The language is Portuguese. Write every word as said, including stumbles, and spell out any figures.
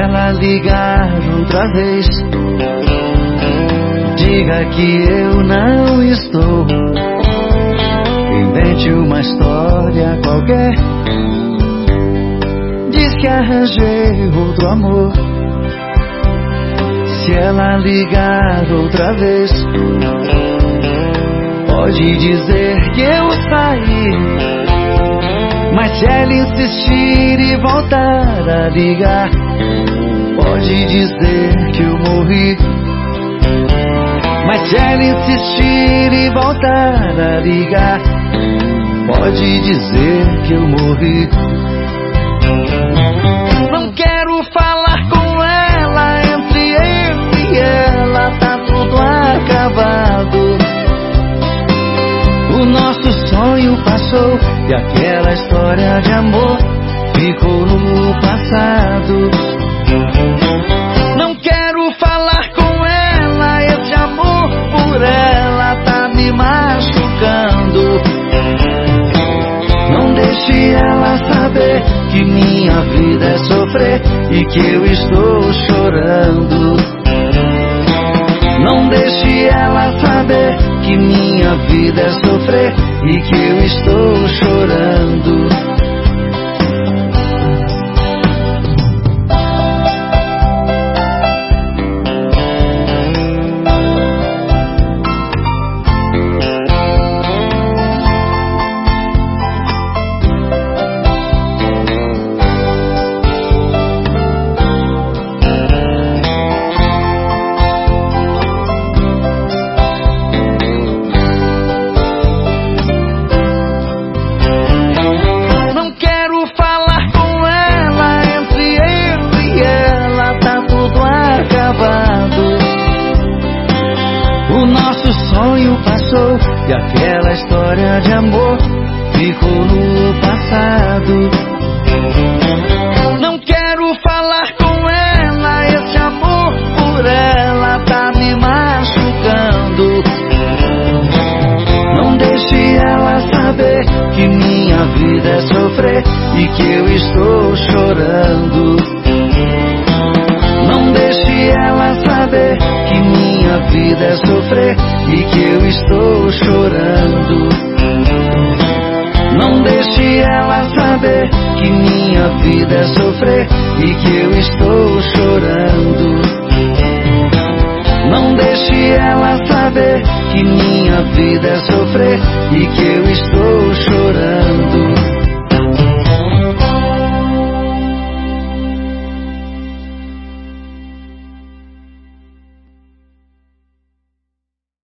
ela ligar outra vez, diga que eu não estou. Invente uma história qualquer, diz que arranjei outro amor. Se ela ligar outra vez, pode dizer que eu saí. Mas se ela insistir e voltar a ligar, pode dizer que eu morri. Mas se ela insistir e voltar a ligar, pode dizer que eu morri. Não quero falar com ela, entre eu e ela tá tudo acabado. O nosso sonho passou e aquela história de amor ficou no passado. Não quero falar com ela, esse amor por ela tá me machucando. Não deixe ela saber que minha vida é sofrer e que eu estou chorando. Não deixe ela saber que minha vida é sofrer e que eu estou chorando. O nosso sonho passou e aquela história de amor ficou no passado. Não quero falar com ela, esse amor por ela tá me machucando. Não deixe ela saber que minha vida é sofrer e que eu estou chorando. Não deixe ela saber que minha vida é sofrer e que eu estou chorando. Não deixe ela saber que minha vida é sofrer e que eu estou chorando. Não deixe ela saber que minha vida é sofrer e que eu estou chorando.